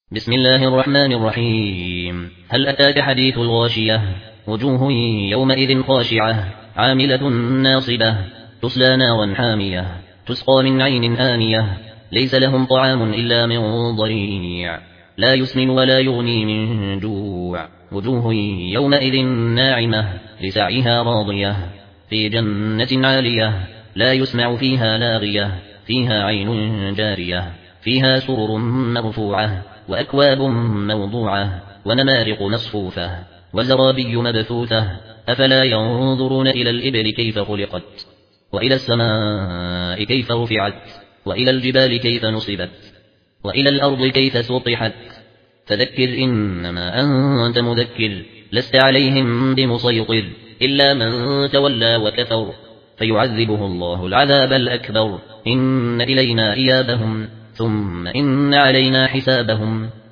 بسم الله الرحمن الرحيم. هل أتاك حديث الغاشية؟ وجوه يومئذ خاشعة عاملة ناصبة تصلى نارا حامية تسقى من عين آنية ليس لهم طعام إلا من ضريع لا يسمن ولا يغني من جوع. وجوه يومئذ ناعمة لسعيها راضية في جنة عالية لا يسمع فيها لاغية فيها عين جارية فيها سرر مرفوعة وأكواب موضوعة ونمارق مصفوفة وزرابي مبثوثة. أفلا ينظرون إلى الإبل كيف خلقت وإلى السماء كيف رفعت وإلى الجبال كيف نصبت وإلى الأرض كيف سطحت. فذكر إنما أنت مذكر لست عليهم بمسيطر إلا من تولى وكفر فيعذبه الله العذاب الأكبر. إن إلينا إيابهم ثم إن علينا حسابهم.